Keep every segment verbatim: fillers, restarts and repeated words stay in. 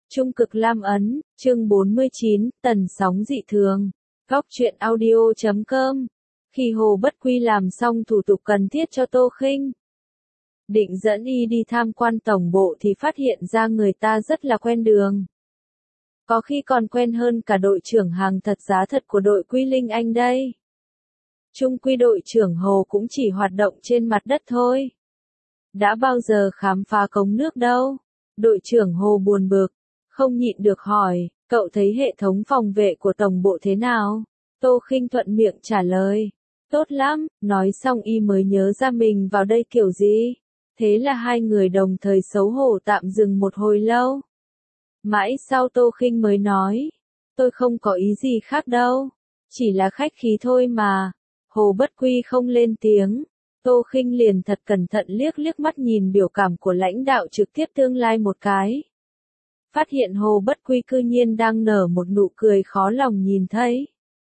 Trung cực lam ấn, chương bốn mươi chín, tần sóng dị thường. Góc truyện audio chấm com. Khi Hồ Bất Quy làm xong thủ tục cần thiết cho Tô Khinh, định dẫn y đi tham quan tổng bộ thì phát hiện ra người ta rất là quen đường. Có khi còn quen hơn cả đội trưởng hàng thật giá thật của đội Quy Linh Anh đây. Trung quy đội trưởng Hồ cũng chỉ hoạt động trên mặt đất thôi. Đã bao giờ khám phá cống nước đâu. Đội trưởng Hồ buồn bực, không nhịn được hỏi, cậu thấy hệ thống phòng vệ của tổng bộ thế nào? Tô Khinh thuận miệng trả lời, tốt lắm, nói xong y mới nhớ ra mình vào đây kiểu gì. Thế là hai người đồng thời xấu hổ tạm dừng một hồi lâu. Mãi sau Tô Khinh mới nói, tôi không có ý gì khác đâu, chỉ là khách khí thôi mà. Hồ Bất Quy không lên tiếng. Tô Khinh liền thật cẩn thận liếc liếc mắt nhìn biểu cảm của lãnh đạo trực tiếp tương lai một cái. Phát hiện Hồ Bất Quy cư nhiên đang nở một nụ cười khó lòng nhìn thấy.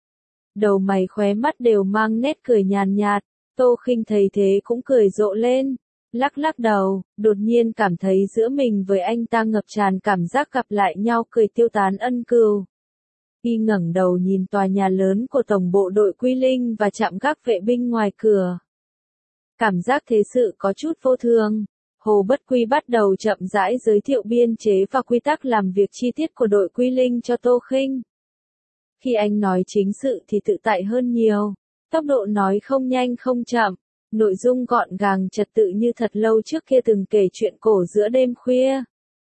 Đầu mày khóe mắt đều mang nét cười nhàn nhạt, Tô Khinh thấy thế cũng cười rộ lên, lắc lắc đầu, đột nhiên cảm thấy giữa mình với anh ta ngập tràn cảm giác gặp lại nhau cười tiêu tán ân cừu. Y ngẩng đầu nhìn tòa nhà lớn của tổng bộ đội Quy Linh và trạm gác vệ binh ngoài cửa. Cảm giác thế sự có chút vô thường. Hồ Bất Quy bắt đầu chậm rãi giới thiệu biên chế và quy tắc làm việc chi tiết của đội Quy Linh cho Tô Khinh. Khi anh nói chính sự thì tự tại hơn nhiều, tốc độ nói không nhanh không chậm, nội dung gọn gàng trật tự như thật lâu trước kia từng kể chuyện cổ giữa đêm khuya.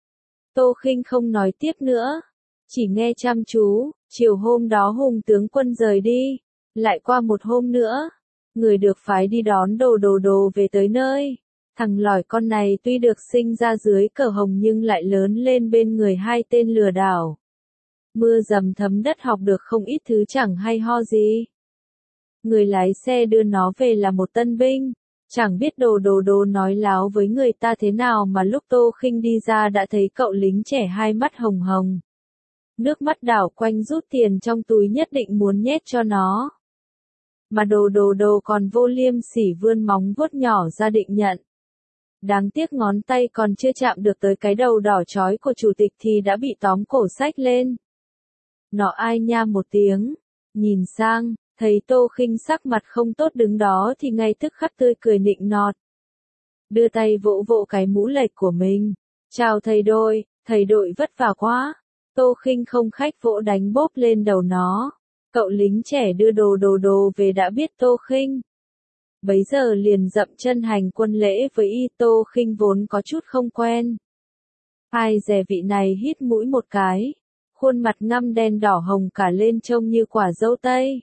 Tô Khinh không nói tiếp nữa, chỉ nghe chăm chú. Chiều hôm đó Hùng tướng quân rời đi, lại qua một hôm nữa, người được phái đi đón đồ đồ đồ về tới nơi. Thằng lỏi con này tuy được sinh ra dưới cờ hồng nhưng lại lớn lên bên người hai tên lừa đảo. Mưa dầm thấm đất học được không ít thứ chẳng hay ho gì. Người lái xe đưa nó về là một tân binh, chẳng biết đồ đồ đồ nói láo với người ta thế nào mà lúc Tô Khinh đi ra đã thấy cậu lính trẻ hai mắt hồng hồng. Nước mắt đảo quanh rút tiền trong túi nhất định muốn nhét cho nó. Mà đồ đồ đồ còn vô liêm sỉ vươn móng vuốt nhỏ ra định nhận. Đáng tiếc ngón tay còn chưa chạm được tới cái đầu đỏ chói của chủ tịch thì đã bị tóm cổ xách lên. Nó ai nha một tiếng, nhìn sang, thấy Tô Khinh sắc mặt không tốt đứng đó thì ngay tức khắc tươi cười nịnh nọt. Đưa tay vỗ vỗ cái mũ lệch của mình. Chào thầy đội, thầy đội vất vả quá. Tô Khinh không khách vỗ đánh bốp lên đầu nó. Cậu lính trẻ đưa đồ đồ đồ về đã biết Tô Khinh. Bấy giờ liền dậm chân hành quân lễ với y. Tô Khinh vốn có chút không quen. Ai dè vị này hít mũi một cái. Khuôn mặt ngăm đen đỏ hồng cả lên trông như quả dâu tây.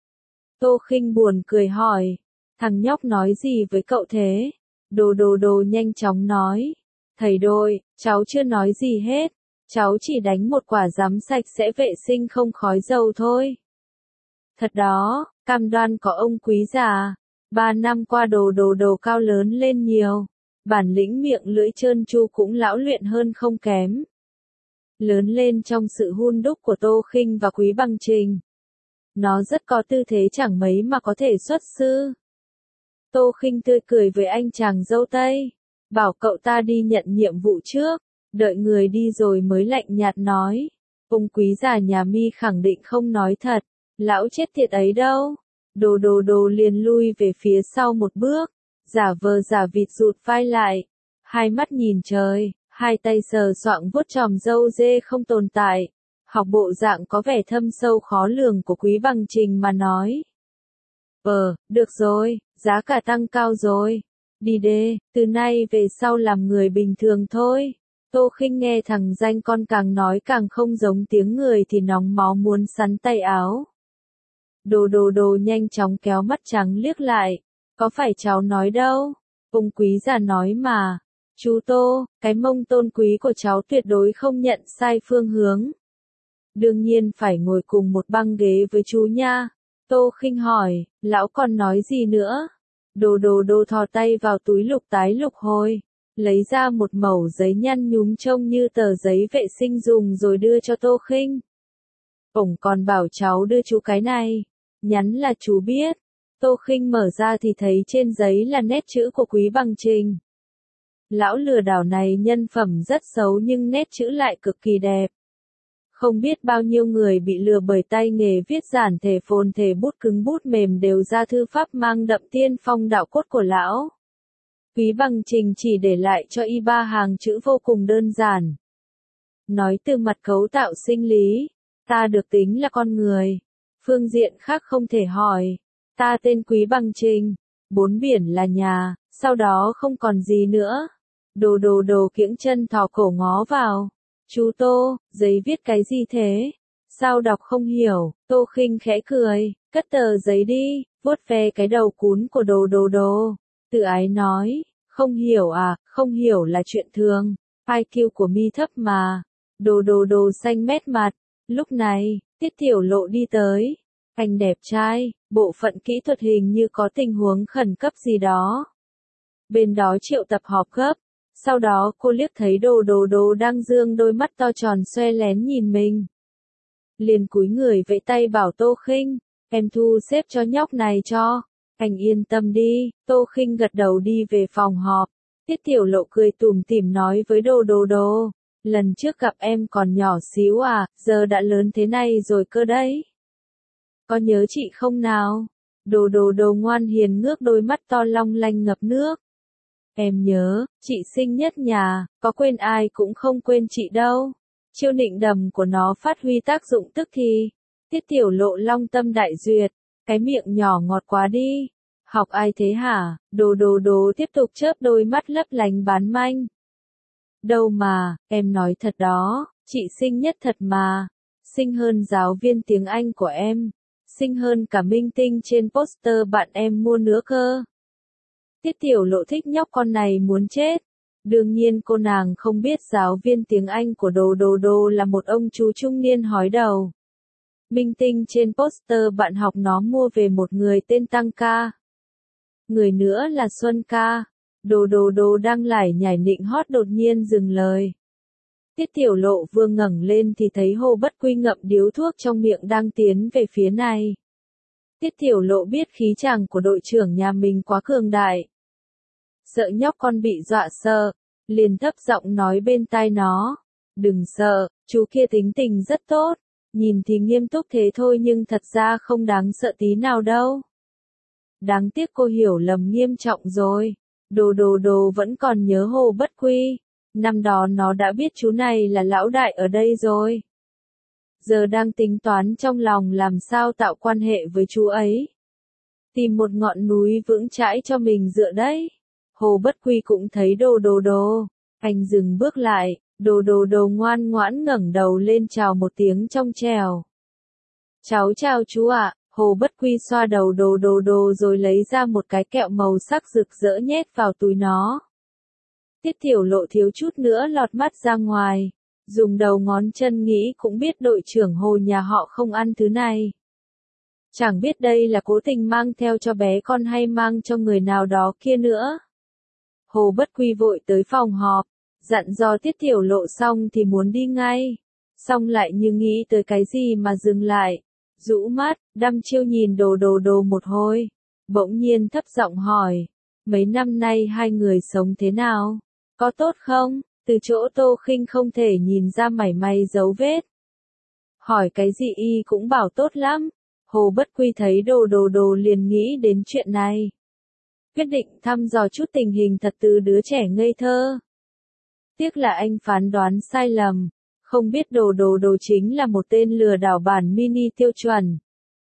Tô Khinh buồn cười hỏi. Thằng nhóc nói gì với cậu thế? Đồ đồ đồ nhanh chóng nói. Thầy đội, cháu chưa nói gì hết. Cháu chỉ đánh một quả rắm sạch sẽ vệ sinh không khói dầu thôi. Thật đó, cam đoan có ông quý già. Ba năm qua đồ đồ đồ cao lớn lên nhiều. Bản lĩnh miệng lưỡi trơn tru cũng lão luyện hơn không kém. Lớn lên trong sự hun đúc của Tô Khinh và Quý Bằng Trình. Nó rất có tư thế chẳng mấy mà có thể xuất sư. Tô Khinh tươi cười với anh chàng dâu tây. Bảo cậu ta đi nhận nhiệm vụ trước. Đợi người đi rồi mới lạnh nhạt nói. Ông quý già nhà mi khẳng định không nói thật. Lão chết tiệt ấy đâu. Đồ đồ đồ liền lui về phía sau một bước. Giả vờ giả vịt rụt vai lại. Hai mắt nhìn trời. Hai tay sờ soạng vuốt chòm râu dê không tồn tại. Học bộ dạng có vẻ thâm sâu khó lường của Quý Bằng Trình mà nói. Ờ, được rồi, giá cả tăng cao rồi. Đi đê, từ nay về sau làm người bình thường thôi. Tô Khinh nghe thằng danh con càng nói càng không giống tiếng người thì nóng máu muốn sắn tay áo. Đồ đồ đồ nhanh chóng kéo mắt trắng liếc lại. Có phải cháu nói đâu? Ông quý già nói mà. Chú Tô, cái mông tôn quý của cháu tuyệt đối không nhận sai phương hướng. Đương nhiên phải ngồi cùng một băng ghế với chú nha. Tô Khinh hỏi, lão còn nói gì nữa? Đồ đồ đồ thò tay vào túi lục tái lục hồi. Lấy ra một mẩu giấy nhăn nhúm trông như tờ giấy vệ sinh dùng rồi đưa cho Tô Khinh. Ổng còn bảo cháu đưa chú cái này. Nhắn là chú biết. Tô Khinh mở ra thì thấy trên giấy là nét chữ của Quý Bằng Trình. Lão lừa đảo này nhân phẩm rất xấu nhưng nét chữ lại cực kỳ đẹp. Không biết bao nhiêu người bị lừa bởi tay nghề viết giản thể phồn thể bút cứng bút mềm đều ra thư pháp mang đậm tiên phong đạo cốt của lão. Quý Bằng Trình chỉ để lại cho y ba hàng chữ vô cùng đơn giản. Nói từ mặt cấu tạo sinh lý, ta được tính là con người. Phương diện khác không thể hỏi. Ta tên Quý Bằng Trình, bốn biển là nhà, sau đó không còn gì nữa. Đồ đồ đồ kiễng chân thò cổ ngó vào. Chú Tô, giấy viết cái gì thế? Sao đọc không hiểu? Tô Khinh khẽ cười, cất tờ giấy đi, vuốt ve cái đầu cún của đồ đồ đồ. Tự ái nói, không hiểu à, không hiểu là chuyện thường. i kiu của mi thấp mà. Đồ đồ đồ xanh mét mặt. Lúc này, Tiết Tiểu Lộ đi tới. Anh đẹp trai, bộ phận kỹ thuật hình như có tình huống khẩn cấp gì đó. Bên đó triệu tập họp gấp. Sau đó cô liếc thấy đồ đồ đồ đang dương đôi mắt to tròn xoe lén nhìn mình. Liền cúi người vẫy tay bảo Tô Khinh, em thu xếp cho nhóc này cho. Anh yên tâm đi, Tô Khinh gật đầu đi về phòng họp. Tiết Tiểu Lộ cười tủm tỉm nói với đồ đồ đồ, lần trước gặp em còn nhỏ xíu à, giờ đã lớn thế này rồi cơ đấy. Có nhớ chị không nào? Đồ đồ đồ ngoan hiền ngước đôi mắt to long lanh ngập nước. Em nhớ, chị xinh nhất nhà, có quên ai cũng không quên chị đâu. Chiêu nịnh đầm của nó phát huy tác dụng tức thì. Tiết Tiểu Lộ long tâm đại duyệt, cái miệng nhỏ ngọt quá đi. Học ai thế hả? Đồ đồ đồ tiếp tục chớp đôi mắt lấp lánh bán manh. Đâu mà, em nói thật đó, chị xinh nhất thật mà. Xinh hơn giáo viên tiếng Anh của em. Xinh hơn cả minh tinh trên poster bạn em mua nữa cơ. Tiết Tiểu Lộ thích nhóc con này muốn chết. Đương nhiên cô nàng không biết giáo viên tiếng Anh của đồ đồ đồ là một ông chú trung niên hói đầu. Minh tinh trên poster bạn học nó mua về một người tên Tăng Ca. Người nữa là Xuân Ca. Đồ đồ đồ đang lải nhải nịnh hót đột nhiên dừng lời. Tiết Tiểu Lộ vừa ngẩng lên thì thấy Hồ Bất Quy ngậm điếu thuốc trong miệng đang tiến về phía này. Tiết Tiểu Lộ biết khí chàng của đội trưởng nhà mình quá cường đại. Sợ nhóc con bị dọa sợ, liền thấp giọng nói bên tai nó. Đừng sợ, chú kia tính tình rất tốt, nhìn thì nghiêm túc thế thôi nhưng thật ra không đáng sợ tí nào đâu. Đáng tiếc cô hiểu lầm nghiêm trọng rồi. Đồ đồ đồ vẫn còn nhớ Hồ Bất Quy. Năm đó nó đã biết chú này là lão đại ở đây rồi. Giờ đang tính toán trong lòng làm sao tạo quan hệ với chú ấy. Tìm một ngọn núi vững chãi cho mình dựa đấy. Hồ Bất Quy cũng thấy đồ đồ đồ. Anh dừng bước lại, đồ đồ đồ ngoan ngoãn ngẩng đầu lên chào một tiếng trong trèo. Cháu chào chú ạ. Hồ Bất Quy xoa đầu đồ đồ đồ rồi lấy ra một cái kẹo màu sắc rực rỡ nhét vào túi nó. Tiết Tiểu Lộ thiếu chút nữa lọt mắt ra ngoài. Dùng đầu ngón chân nghĩ cũng biết đội trưởng Hồ nhà họ không ăn thứ này. Chẳng biết đây là cố tình mang theo cho bé con hay mang cho người nào đó kia nữa. Hồ Bất Quy vội tới phòng họp, dặn dò Tiết Tiểu Lộ xong thì muốn đi ngay. Xong lại như nghĩ tới cái gì mà dừng lại. Rũ mắt, đăm chiêu nhìn đồ đồ đồ một hồi. Bỗng nhiên thấp giọng hỏi. Mấy năm nay hai người sống thế nào? Có tốt không? Từ chỗ Tô Khinh không thể nhìn ra mảy may dấu vết. Hỏi cái gì y cũng bảo tốt lắm. Hồ Bất Quy thấy đồ đồ đồ liền nghĩ đến chuyện này. Quyết định thăm dò chút tình hình thật từ đứa trẻ ngây thơ. Tiếc là anh phán đoán sai lầm. Không biết đồ đồ đồ chính là một tên lừa đảo bản mini tiêu chuẩn.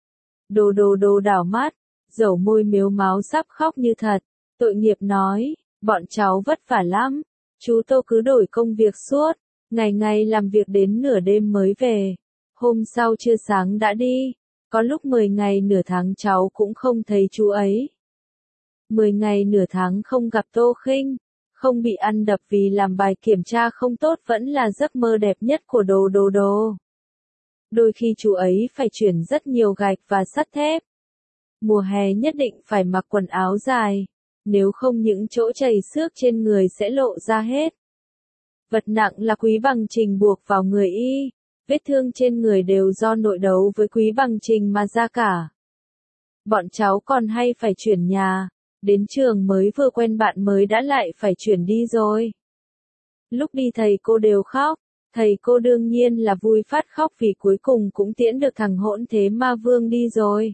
Đồ đồ đồ đảo mắt, dẩu môi mếu máo sắp khóc như thật. Tội nghiệp nói, bọn cháu vất vả lắm. Chú Tô cứ đổi công việc suốt, ngày ngày làm việc đến nửa đêm mới về. Hôm sau trưa sáng đã đi, có lúc mười ngày nửa tháng cháu cũng không thấy chú ấy. mười ngày nửa tháng không gặp Tô Khinh, không bị ăn đập vì làm bài kiểm tra không tốt vẫn là giấc mơ đẹp nhất của đồ đồ đồ. Đôi khi chú ấy phải chuyển rất nhiều gạch và sắt thép. Mùa hè nhất định phải mặc quần áo dài. Nếu không những chỗ chảy xước trên người sẽ lộ ra hết. Vật nặng là Quý Bằng Trình buộc vào người y. Vết thương trên người đều do nội đấu với Quý Bằng Trình mà ra cả. Bọn cháu còn hay phải chuyển nhà. Đến trường mới vừa quen bạn mới đã lại phải chuyển đi rồi. Lúc đi thầy cô đều khóc, thầy cô đương nhiên là vui phát khóc vì cuối cùng cũng tiễn được thằng hỗn thế ma vương đi rồi.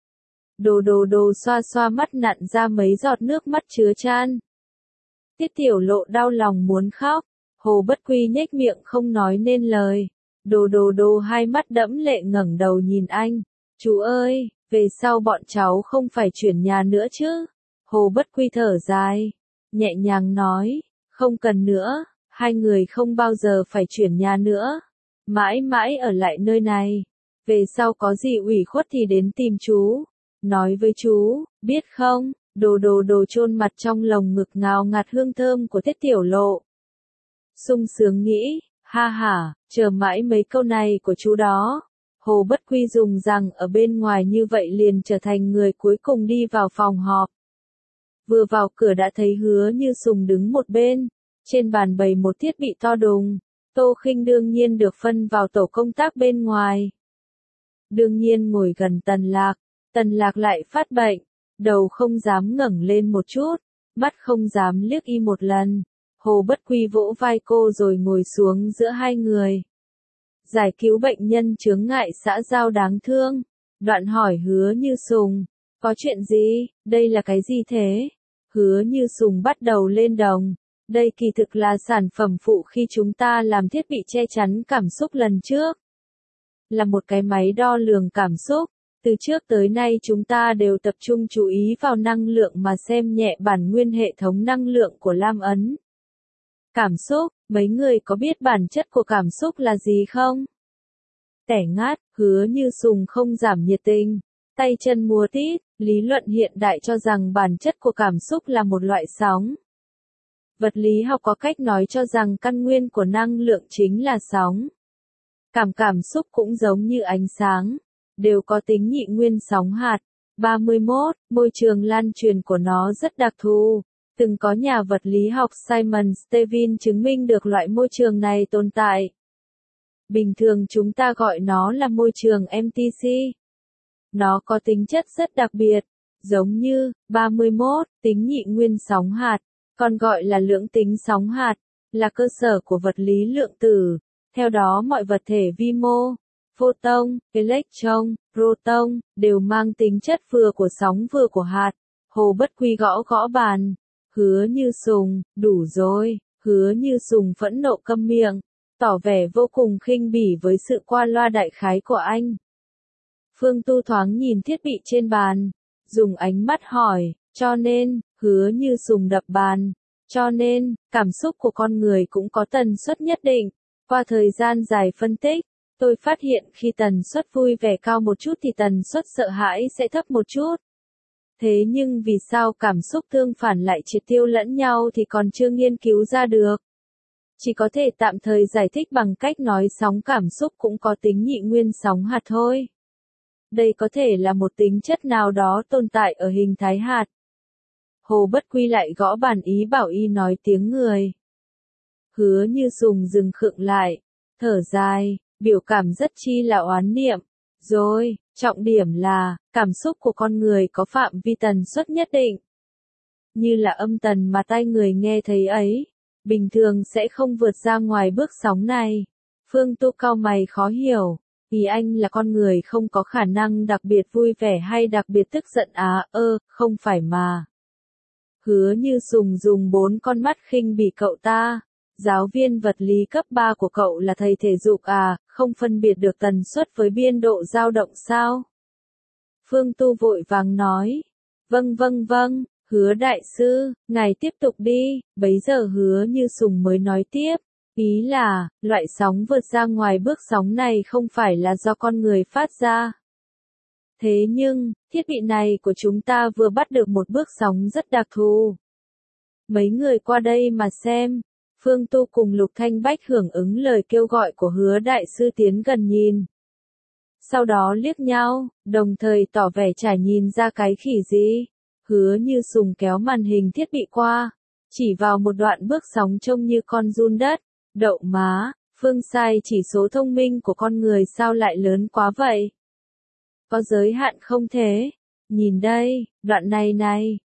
Đồ đồ đồ xoa xoa mắt nặn ra mấy giọt nước mắt chứa chan. Tiết Tiểu Lộ đau lòng muốn khóc, Hồ Bất Quy nhếch miệng không nói nên lời. Đồ đồ đồ hai mắt đẫm lệ ngẩng đầu nhìn anh. Chú ơi, về sau bọn cháu không phải chuyển nhà nữa chứ? Hồ Bất Quy thở dài, nhẹ nhàng nói, không cần nữa, hai người không bao giờ phải chuyển nhà nữa. Mãi mãi ở lại nơi này. Về sau có gì ủy khuất thì đến tìm chú. Nói với chú, biết không? Đồ đồ đồ chôn mặt trong lồng ngực ngào ngạt hương thơm của Tiết Tiểu Lộ. Sung sướng nghĩ, ha ha, chờ mãi mấy câu này của chú đó. Hồ Bất Quy dùng rằng ở bên ngoài như vậy liền trở thành người cuối cùng đi vào phòng họp. Vừa vào cửa đã thấy Hứa Như Sùng đứng một bên, trên bàn bày một thiết bị to đùng. Tô Khinh đương nhiên được phân vào tổ công tác bên ngoài. Đương nhiên ngồi gần Tần Lạc, Tần Lạc lại phát bệnh, đầu không dám ngẩng lên một chút, mắt không dám liếc y một lần. Hồ Bất Quy vỗ vai cô rồi ngồi xuống giữa hai người. Giải cứu bệnh nhân chướng ngại xã giao đáng thương. Đoạn hỏi Hứa Như Sùng, có chuyện gì, đây là cái gì thế? Hứa Như Sùng bắt đầu lên đồng. Đây kỳ thực là sản phẩm phụ khi chúng ta làm thiết bị che chắn cảm xúc lần trước. Là một cái máy đo lường cảm xúc. Từ trước tới nay chúng ta đều tập trung chú ý vào năng lượng mà xem nhẹ bản nguyên hệ thống năng lượng của Lam Ấn. Cảm xúc, mấy người có biết bản chất của cảm xúc là gì không? Tẻ ngát, Hứa Như Sùng không giảm nhiệt tình, tay chân múa tít, lý luận hiện đại cho rằng bản chất của cảm xúc là một loại sóng. Vật lý học có cách nói cho rằng căn nguyên của năng lượng chính là sóng. Cảm cảm xúc cũng giống như ánh sáng, đều có tính nhị nguyên sóng hạt. ba mươi mốt, môi trường lan truyền của nó rất đặc thù. Từng có nhà vật lý học Simon Stevin chứng minh được loại môi trường này tồn tại. Bình thường chúng ta gọi nó là môi trường em tê xê. Nó có tính chất rất đặc biệt, giống như ba mươi mốt, tính nhị nguyên sóng hạt, còn gọi là lưỡng tính sóng hạt, là cơ sở của vật lý lượng tử. Theo đó mọi vật thể vi mô, photon, electron, proton, đều mang tính chất vừa của sóng vừa của hạt. Hồ Bất Quy gõ gõ bàn. Hứa Như Sùng, đủ rồi. Hứa Như Sùng phẫn nộ câm miệng, tỏ vẻ vô cùng khinh bỉ với sự qua loa đại khái của anh. Phương Tu thoáng nhìn thiết bị trên bàn, dùng ánh mắt hỏi, cho nên, Hứa Như Sùng đập bàn, cho nên, cảm xúc của con người cũng có tần suất nhất định. Qua thời gian dài phân tích, tôi phát hiện khi tần suất vui vẻ cao một chút thì tần suất sợ hãi sẽ thấp một chút. Thế nhưng vì sao cảm xúc tương phản lại triệt tiêu lẫn nhau thì còn chưa nghiên cứu ra được. Chỉ có thể tạm thời giải thích bằng cách nói sóng cảm xúc cũng có tính nhị nguyên sóng hạt thôi. Đây có thể là một tính chất nào đó tồn tại ở hình thái hạt. Hồ Bất Quy lại gõ bàn ý bảo y nói tiếng người. Hứa Như Sùng dừng khựng lại, thở dài, biểu cảm rất chi là oán niệm. Rồi, trọng điểm là, cảm xúc của con người có phạm vi tần suất nhất định. Như là âm tần mà tai người nghe thấy ấy, bình thường sẽ không vượt ra ngoài bước sóng này. Phương Tu cau mày khó hiểu, ý anh là con người không có khả năng đặc biệt vui vẻ hay đặc biệt tức giận á, ơ, không phải mà. Hứa Như Sùng dùng bốn con mắt khinh bỉ cậu ta. Giáo viên vật lý cấp ba của cậu là thầy thể dục à, không phân biệt được tần suất với biên độ dao động sao? Phương Tu vội vàng nói. Vâng vâng vâng, Hứa đại sư, ngài tiếp tục đi. Bấy giờ Hứa Như Sùng mới nói tiếp. Ý là, loại sóng vượt ra ngoài bước sóng này không phải là do con người phát ra. Thế nhưng, thiết bị này của chúng ta vừa bắt được một bước sóng rất đặc thù. Mấy người qua đây mà xem. Phương Tu cùng Lục Thanh Bách hưởng ứng lời kêu gọi của Hứa đại sư tiến gần nhìn. Sau đó liếc nhau, đồng thời tỏ vẻ chả nhìn ra cái khỉ gì. Hứa Như Sùng kéo màn hình thiết bị qua, chỉ vào một đoạn bước sóng trông như con giun đất. Đậu má, Phương sai chỉ số thông minh của con người sao lại lớn quá vậy? Có giới hạn không thế? Nhìn đây, đoạn này này,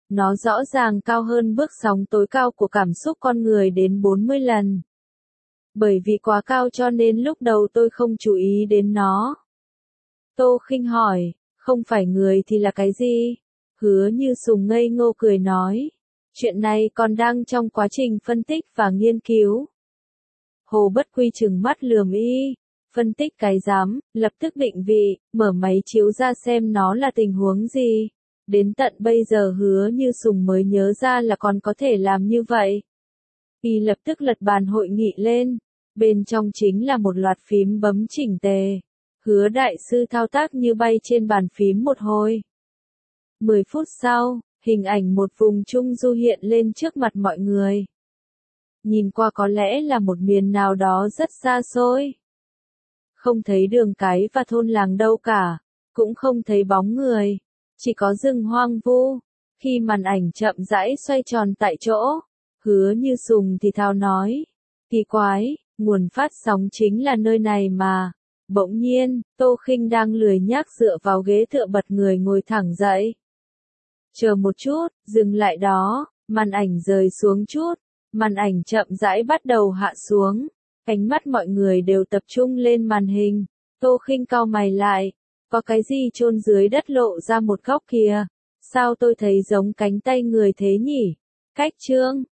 Nó rõ ràng cao hơn bước sóng tối cao của cảm xúc con người đến bốn mươi lần. Bởi vì quá cao cho nên lúc đầu tôi không chú ý đến nó. Tô Khinh hỏi, không phải người thì là cái gì? Hứa Như Sùng ngây ngô cười nói, chuyện này còn đang trong quá trình phân tích và nghiên cứu. Hồ Bất Quy trừng mắt lườm y, phân tích cái dám, lập tức định vị, mở máy chiếu ra xem nó là tình huống gì. Đến tận bây giờ Hứa Như Sùng mới nhớ ra là còn có thể làm như vậy. Y lập tức lật bàn hội nghị lên, bên trong chính là một loạt phím bấm chỉnh tề. Hứa đại sư thao tác như bay trên bàn phím một hồi. Mười phút sau, hình ảnh một vùng trung du hiện lên trước mặt mọi người. Nhìn qua có lẽ là một miền nào đó rất xa xôi. Không thấy đường cái và thôn làng đâu cả, cũng không thấy bóng người, chỉ có rừng hoang vu. Khi màn ảnh chậm rãi xoay tròn tại chỗ, Hứa Như Sùng thì thào nói, kỳ quái, nguồn phát sóng chính là nơi này mà. Bỗng nhiên, Tô Khinh đang lười nhác dựa vào ghế tựa bật người ngồi thẳng dậy. Chờ một chút, dừng lại đó, màn ảnh rời xuống chút, màn ảnh chậm rãi bắt đầu hạ xuống, ánh mắt mọi người đều tập trung lên màn hình. Tô Khinh cau mày lại, có cái gì chôn dưới đất lộ ra một góc kìa, sao tôi thấy giống cánh tay người thế nhỉ? Cách chương